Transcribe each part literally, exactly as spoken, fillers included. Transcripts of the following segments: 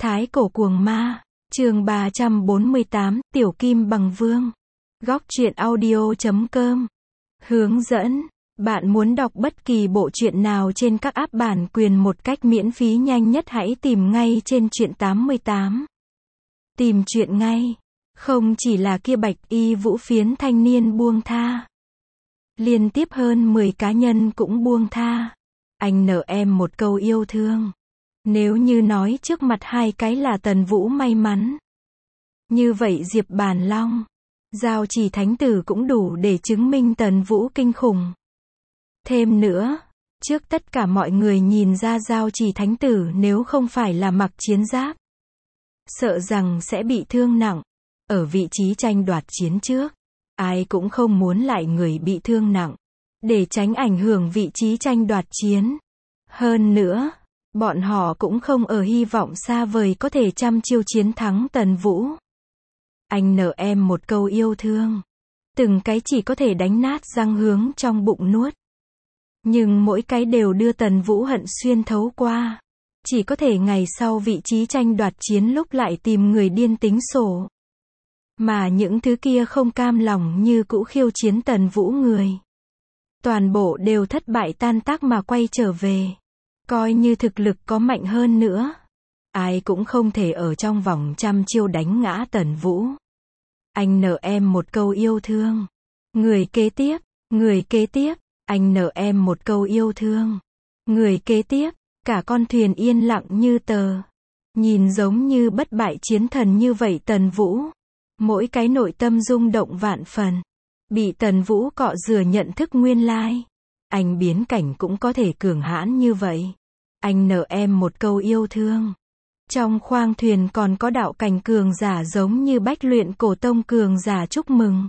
Thái cổ cuồng ma, chương ba trăm bốn mươi tám, Tiểu Kim Bằng Vương. Góc truyện audio chấm com. Hướng dẫn, bạn muốn đọc bất kỳ bộ truyện nào trên các app bản quyền một cách miễn phí nhanh nhất hãy tìm ngay trên truyện tám mươi tám. Tìm truyện ngay. Không chỉ là kia bạch y vũ phiến thanh niên buông tha. Liên tiếp hơn mười cá nhân cũng buông tha. Anh nợ em một câu yêu thương. Nếu như nói trước mặt hai cái là Tần Vũ may mắn. Như vậy Diệp Bàn Long, Giao Chỉ Thánh Tử cũng đủ để chứng minh Tần Vũ kinh khủng. Thêm nữa, trước tất cả mọi người nhìn ra Giao Chỉ Thánh Tử nếu không phải là mặc chiến giáp, sợ rằng sẽ bị thương nặng. Ở vị trí tranh đoạt chiến trước, ai cũng không muốn lại người bị thương nặng, để tránh ảnh hưởng vị trí tranh đoạt chiến. Hơn nữa, bọn họ cũng không ở hy vọng xa vời có thể trăm chiêu chiến thắng Tần Vũ. Anh nợ em một câu yêu thương. Từng cái chỉ có thể đánh nát răng hướng trong bụng nuốt. Nhưng mỗi cái đều đưa Tần Vũ hận xuyên thấu qua. Chỉ có thể ngày sau vị trí tranh đoạt chiến lúc lại tìm người điên tính sổ. Mà những thứ kia không cam lòng như cũ khiêu chiến Tần Vũ người. Toàn bộ đều thất bại tan tác mà quay trở về. Coi như thực lực có mạnh hơn nữa, ai cũng không thể ở trong vòng trăm chiêu đánh ngã Tần Vũ. Anh nợ em một câu yêu thương. Người kế tiếp, người kế tiếp, anh nợ em một câu yêu thương. Người kế tiếp, cả con thuyền yên lặng như tờ. Nhìn giống như bất bại chiến thần như vậy Tần Vũ. Mỗi cái nội tâm rung động vạn phần. Bị Tần Vũ cọ rửa nhận thức nguyên lai. Anh biến cảnh cũng có thể cường hãn như vậy. Anh nợ em một câu yêu thương. Trong khoang thuyền còn có đạo cảnh cường giả giống như Bách Luyện Cổ Tông cường giả chúc mừng.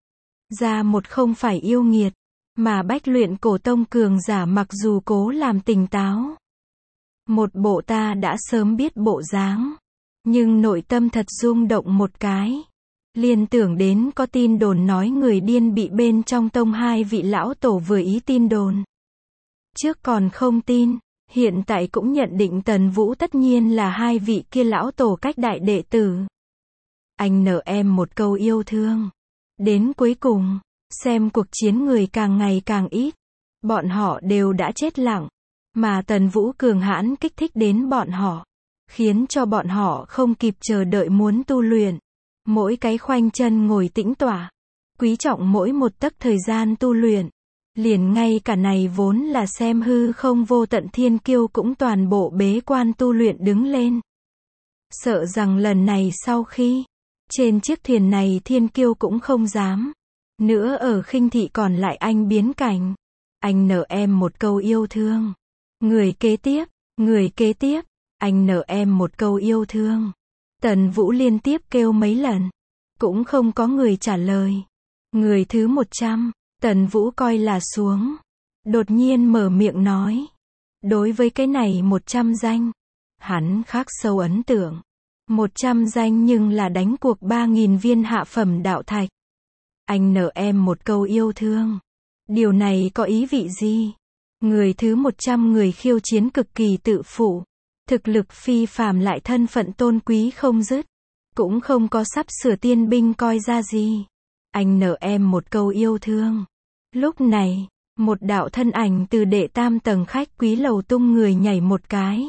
Ra một không phải yêu nghiệt, mà Bách Luyện Cổ Tông cường giả mặc dù cố làm tỉnh táo. Một bộ ta đã sớm biết bộ dáng. Nhưng nội tâm thật rung động một cái. Liên tưởng đến có tin đồn nói người điên bị bên trong tông hai vị lão tổ vừa ý tin đồn. Trước còn không tin, hiện tại cũng nhận định Tần Vũ tất nhiên là hai vị kia lão tổ cách đại đệ tử. Anh nợ em một câu yêu thương. Đến cuối cùng, xem cuộc chiến người càng ngày càng ít. Bọn họ đều đã chết lặng. Mà Tần Vũ cường hãn kích thích đến bọn họ. Khiến cho bọn họ không kịp chờ đợi muốn tu luyện. Mỗi cái khoanh chân ngồi tĩnh tọa. Quý trọng mỗi một tấc thời gian tu luyện. Liền ngay cả này vốn là xem hư không vô tận thiên kiêu cũng toàn bộ bế quan tu luyện đứng lên. Sợ rằng lần này sau khi trên chiếc thuyền này thiên kiêu cũng không dám nữa ở khinh thị còn lại anh biến cảnh. Anh nợ em một câu yêu thương. Người kế tiếp, người kế tiếp, anh nợ em một câu yêu thương. Tần Vũ liên tiếp kêu mấy lần, cũng không có người trả lời. Người thứ một trăm, Tần Vũ coi là xuống. Đột nhiên mở miệng nói. Đối với cái này một trăm danh, hắn khắc sâu ấn tượng. một trăm danh nhưng là đánh cuộc ba nghìn viên hạ phẩm đạo thạch. Anh nợ em một câu yêu thương. Điều này có ý vị gì? Người thứ một trăm người khiêu chiến cực kỳ tự phụ. Thực lực phi phàm lại thân phận tôn quý không dứt. Cũng không có sắp sửa tiên binh coi ra gì. Anh nợ em một câu yêu thương. Lúc này, một đạo thân ảnh từ đệ tam tầng khách quý lầu tung người nhảy một cái.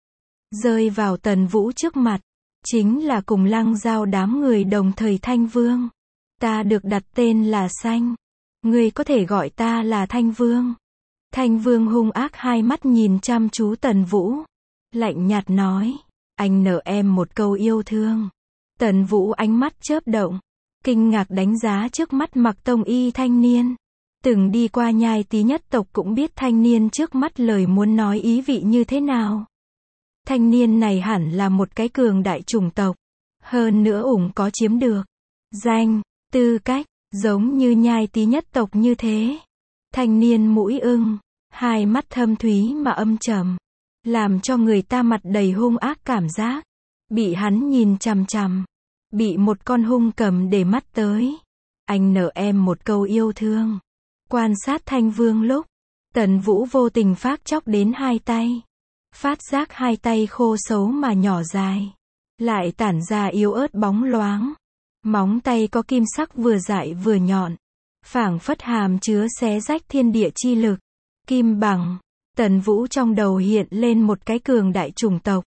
Rơi vào Tần Vũ trước mặt. Chính là cùng Lăng Giao đám người đồng thời Thanh Vương. Ta được đặt tên là Xanh. Ngươi có thể gọi ta là Thanh Vương. Thanh Vương hung ác hai mắt nhìn chăm chú Tần Vũ. Lạnh nhạt nói. Anh nợ em một câu yêu thương. Tần Vũ ánh mắt chớp động. Kinh ngạc đánh giá trước mắt mặc tông y thanh niên. Từng đi qua Nhai Tý nhất tộc cũng biết thanh niên trước mắt lời muốn nói ý vị như thế nào. Thanh niên này hẳn là một cái cường đại chủng tộc. Hơn nữa ủng có chiếm được danh, tư cách, giống như Nhai Tý nhất tộc như thế. Thanh niên mũi ưng, hai mắt thâm thúy mà âm trầm. Làm cho người ta mặt đầy hung ác cảm giác. Bị hắn nhìn chằm chằm. Bị một con hung cầm để mắt tới. Anh nợ em một câu yêu thương. Quan sát Thanh Vương lúc, Tần Vũ vô tình phát chóc đến hai tay. phát giác hai tay khô xấu mà nhỏ dài, lại tản ra yếu ớt bóng loáng. Móng tay có kim sắc vừa dại vừa nhọn, phảng phất hàm chứa xé rách thiên địa chi lực. Kim bằng, Tần Vũ trong đầu hiện lên một cái cường đại chủng tộc.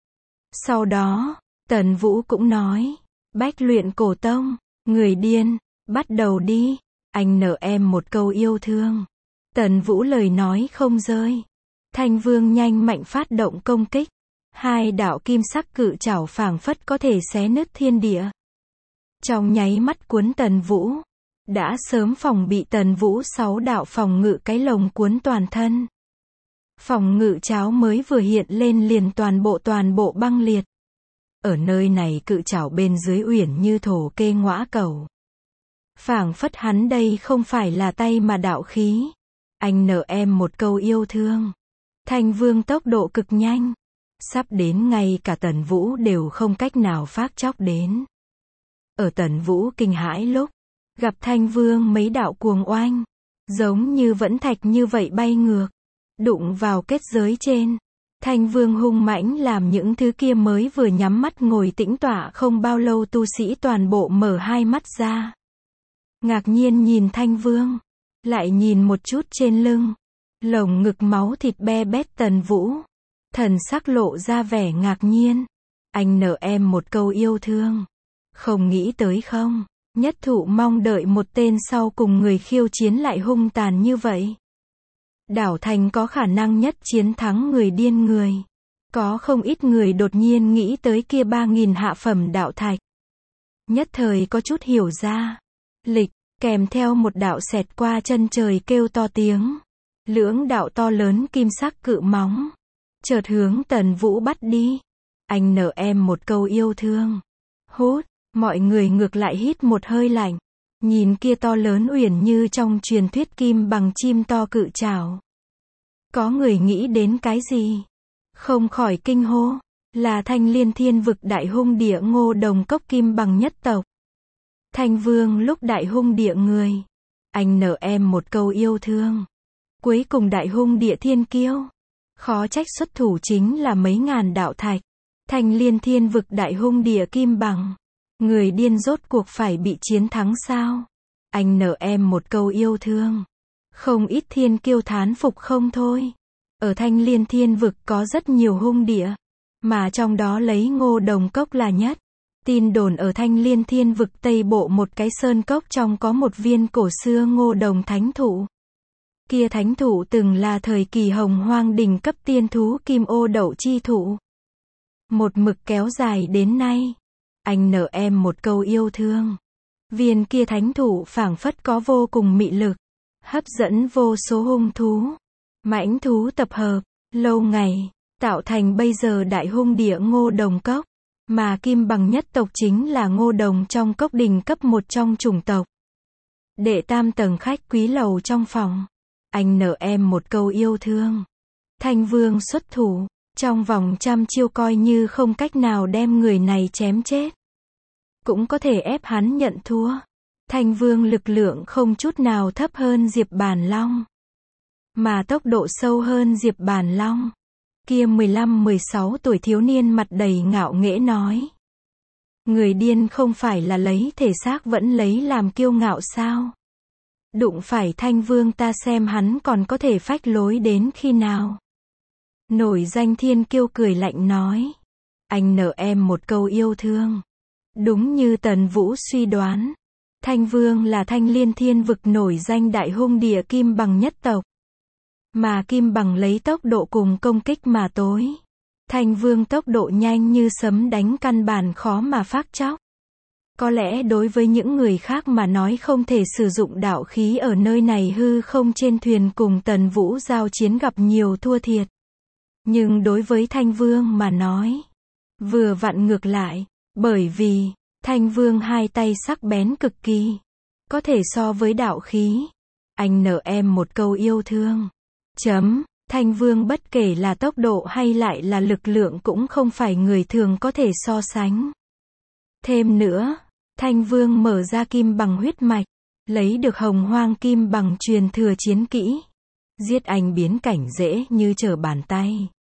Sau đó, Tần Vũ cũng nói, Bách Luyện Cổ Tông, người điên, bắt đầu đi, anh nợ em một câu yêu thương. Tần Vũ lời nói không rơi. Thanh Vương nhanh mạnh phát động công kích. Hai đạo kim sắc cự trảo phảng phất có thể xé nứt thiên địa. Trong nháy mắt cuốn Tần Vũ. Đã sớm phòng bị Tần Vũ sáu đạo phòng ngự cái lồng cuốn toàn thân. Phòng ngự cháo mới vừa hiện lên liền toàn bộ toàn bộ băng liệt. Ở nơi này cự trảo bên dưới uyển như thổ kê ngõa cầu. Phảng phất hắn đây không phải là tay mà đạo khí. Anh nợ em một câu yêu thương. Thanh Vương tốc độ cực nhanh. Sắp đến ngay cả Tần Vũ đều không cách nào phát chóc đến. Ở Tần Vũ kinh hãi lúc, gặp Thanh Vương mấy đạo cuồng oanh. Giống như vẫn thạch như vậy bay ngược. Đụng vào kết giới trên. Thanh Vương hung mãnh làm những thứ kia mới vừa nhắm mắt ngồi tĩnh tọa không bao lâu tu sĩ toàn bộ mở hai mắt ra. Ngạc nhiên nhìn Thanh Vương. Lại nhìn một chút trên lưng. Lồng ngực máu thịt be bét Tần Vũ. Thần sắc lộ ra vẻ ngạc nhiên. Anh nợ em một câu yêu thương. Không nghĩ tới không? Nhất thụ mong đợi một tên sau cùng người khiêu chiến lại hung tàn như vậy. Đảo thành có khả năng nhất chiến thắng người điên người. Có không ít người đột nhiên nghĩ tới kia ba nghìn hạ phẩm đạo thạch. Nhất thời có chút hiểu ra. Lịch, kèm theo một đạo xẹt qua chân trời kêu to tiếng. Lưỡng đạo to lớn kim sắc cự móng. Chợt hướng Tần Vũ bắt đi. Anh nợ em một câu yêu thương. Hút, mọi người ngược lại hít một hơi lạnh. Nhìn kia to lớn uyển như trong truyền thuyết kim bằng chim to cự trảo. Có người nghĩ đến cái gì? Không khỏi kinh hô. Là Thanh Liên Thiên Vực đại hung địa Ngô Đồng Cốc kim bằng nhất tộc. Thanh Vương lúc đại hung địa người. Anh nợ em một câu yêu thương. Cuối cùng đại hung địa thiên kiêu. Khó trách xuất thủ chính là mấy ngàn đạo thạch. Thanh Liên Thiên Vực đại hung địa kim bằng. Người điên rốt cuộc phải bị chiến thắng sao? Anh nợ em một câu yêu thương. Không ít thiên kiêu thán phục không thôi. Ở Thanh Liên Thiên Vực có rất nhiều hung địa. Mà trong đó lấy Ngô Đồng Cốc là nhất. Tin đồn ở Thanh Liên Thiên Vực Tây Bộ một cái sơn cốc trong có một viên cổ xưa Ngô Đồng Thánh Thụ. Kia thánh thụ từng là thời kỳ hồng hoang đỉnh cấp tiên thú kim ô đậu chi thụ. Một mực kéo dài đến nay. Anh nợ em một câu yêu thương. Viên kia thánh thụ phảng phất có vô cùng mị lực. Hấp dẫn vô số hung thú. Mãnh thú tập hợp. Lâu ngày. Tạo thành bây giờ đại hung địa Ngô Đồng Cốc. Mà kim bằng nhất tộc chính là Ngô Đồng trong cốc đỉnh cấp một trong chủng tộc. Đệ tam tầng khách quý lầu trong phòng. Anh nợ em một câu yêu thương. Thanh Vương xuất thủ. Trong vòng trăm chiêu coi như không cách nào đem người này chém chết. Cũng có thể ép hắn nhận thua. Thanh Vương lực lượng không chút nào thấp hơn Diệp Bàn Long. Mà tốc độ sâu hơn Diệp Bàn Long. Kia mười lăm mười sáu tuổi thiếu niên mặt đầy ngạo nghễ nói. Người điên không phải là lấy thể xác vẫn lấy làm kiêu ngạo sao? Đụng phải Thanh Vương ta xem hắn còn có thể phách lối đến khi nào? Nổi danh thiên kiêu cười lạnh nói. Anh nợ em một câu yêu thương. Đúng như Tần Vũ suy đoán. Thanh Vương là Thanh Liên Thiên Vực nổi danh đại hung địa kim bằng nhất tộc. Mà kim bằng lấy tốc độ cùng công kích mà tối. Thanh Vương tốc độ nhanh như sấm đánh căn bản khó mà phác chóc. Có lẽ đối với những người khác mà nói không thể sử dụng đạo khí ở nơi này hư không trên thuyền cùng Tần Vũ giao chiến gặp nhiều thua thiệt. Nhưng đối với Thanh Vương mà nói, vừa vặn ngược lại, bởi vì, Thanh Vương hai tay sắc bén cực kỳ, có thể so với đạo khí. Anh nợ em một câu yêu thương. Chấm, Thanh Vương bất kể là tốc độ hay lại là lực lượng cũng không phải người thường có thể so sánh. Thêm nữa, Thanh Vương mở ra kim bằng huyết mạch, lấy được hồng hoang kim bằng truyền thừa chiến kỹ. Giết anh biến cảnh dễ như trở bàn tay.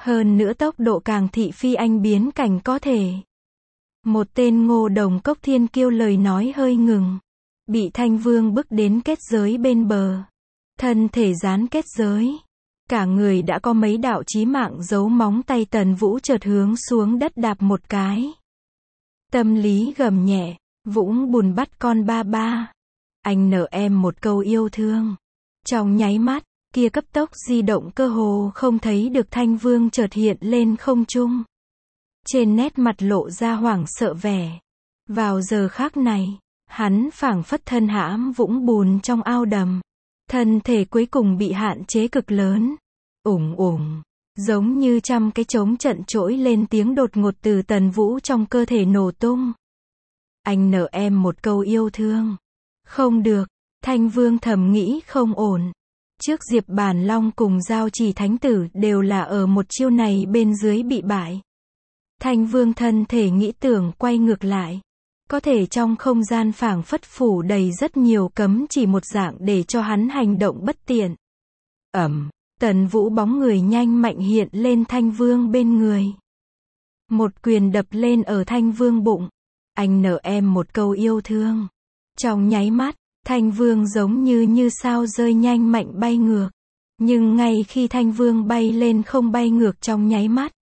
Hơn nữa tốc độ càng thị phi anh biến cảnh có thể. Một tên Ngô Đồng Cốc thiên kiêu lời nói hơi ngừng. Bị Thanh Vương bức đến kết giới bên bờ. Thân thể dán kết giới. Cả người đã có mấy đạo chí mạng giấu móng tay Tần Vũ chợt hướng xuống đất đạp một cái. Tâm lý gầm nhẹ, Vũng Bùn bắt con ba ba. Anh nợ em một câu yêu thương. Trong nháy mắt, kia cấp tốc di động cơ hồ không thấy được Thanh Vương chợt hiện lên không trung. Trên nét mặt lộ ra hoảng sợ vẻ. Vào giờ khắc này, hắn phảng phất thân hãm vũng bùn trong ao đầm. Thân thể cuối cùng bị hạn chế cực lớn. Ủng ủng, giống như trăm cái trống trận trỗi lên tiếng đột ngột từ Tần Vũ trong cơ thể nổ tung. Anh nợ em một câu yêu thương. Không được, Thanh Vương thầm nghĩ không ổn. Trước Diệp Bản Long cùng Giao Chỉ Thánh Tử đều là ở một chiêu này bên dưới bị bại. Thanh Vương thân thể nghĩ tưởng quay ngược lại. Có thể trong không gian phảng phất phủ đầy rất nhiều cấm chỉ một dạng để cho hắn hành động bất tiện. Ầm, Tần Vũ bóng người nhanh mạnh hiện lên Thanh Vương bên người. Một quyền đập lên ở Thanh Vương bụng. Anh nợ em một câu yêu thương. Trong nháy mắt, Thanh Vương giống như như sao rơi nhanh mạnh bay ngược. Nhưng ngay khi Thanh Vương bay lên không bay ngược trong nháy mắt,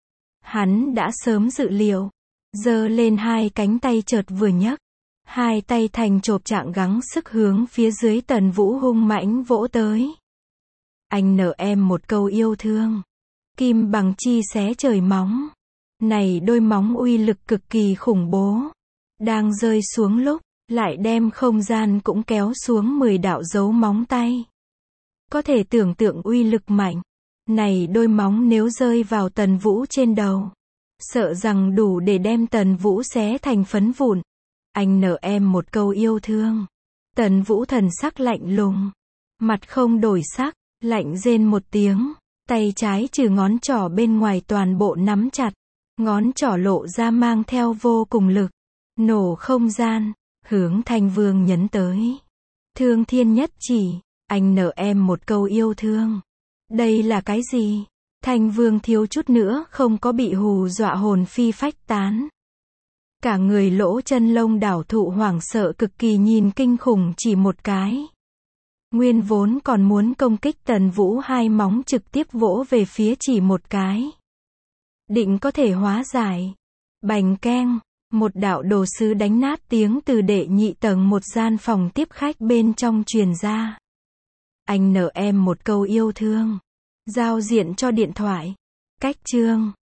hắn đã sớm dự liệu. Giơ lên hai cánh tay chợt vừa nhấc. Hai tay thành chộp trạng gắng sức hướng phía dưới Tần Vũ hung mãnh vỗ tới. Anh nợ em một câu yêu thương. Kim bằng chi xé trời móng. Này đôi móng uy lực cực kỳ khủng bố. Đang rơi xuống lúc, lại đem không gian cũng kéo xuống mười đạo dấu móng tay. Có thể tưởng tượng uy lực mạnh. Này đôi móng nếu rơi vào Tần Vũ trên đầu, sợ rằng đủ để đem Tần Vũ xé thành phấn vụn. Anh nợ em một câu yêu thương. Tần Vũ thần sắc lạnh lùng. Mặt không đổi sắc, lạnh rên một tiếng. Tay trái trừ ngón trỏ bên ngoài toàn bộ nắm chặt. Ngón trỏ lộ ra mang theo vô cùng lực. Nổ không gian, hướng Thanh Vương nhấn tới. Thương thiên nhất chỉ, anh nợ em một câu yêu thương. Đây là cái gì? Thanh Vương thiếu chút nữa không có bị hù dọa hồn phi phách tán. Cả người lỗ chân lông đảo thụ hoảng sợ cực kỳ nhìn kinh khủng chỉ một cái. Nguyên vốn còn muốn công kích Tần Vũ hai móng trực tiếp vỗ về phía chỉ một cái. Định có thể hóa giải. Bành keng, một đạo đồ sứ đánh nát tiếng từ đệ nhị tầng một gian phòng tiếp khách bên trong truyền ra. Anh nợ em một câu yêu thương. Giao diện cho điện thoại. Cách chương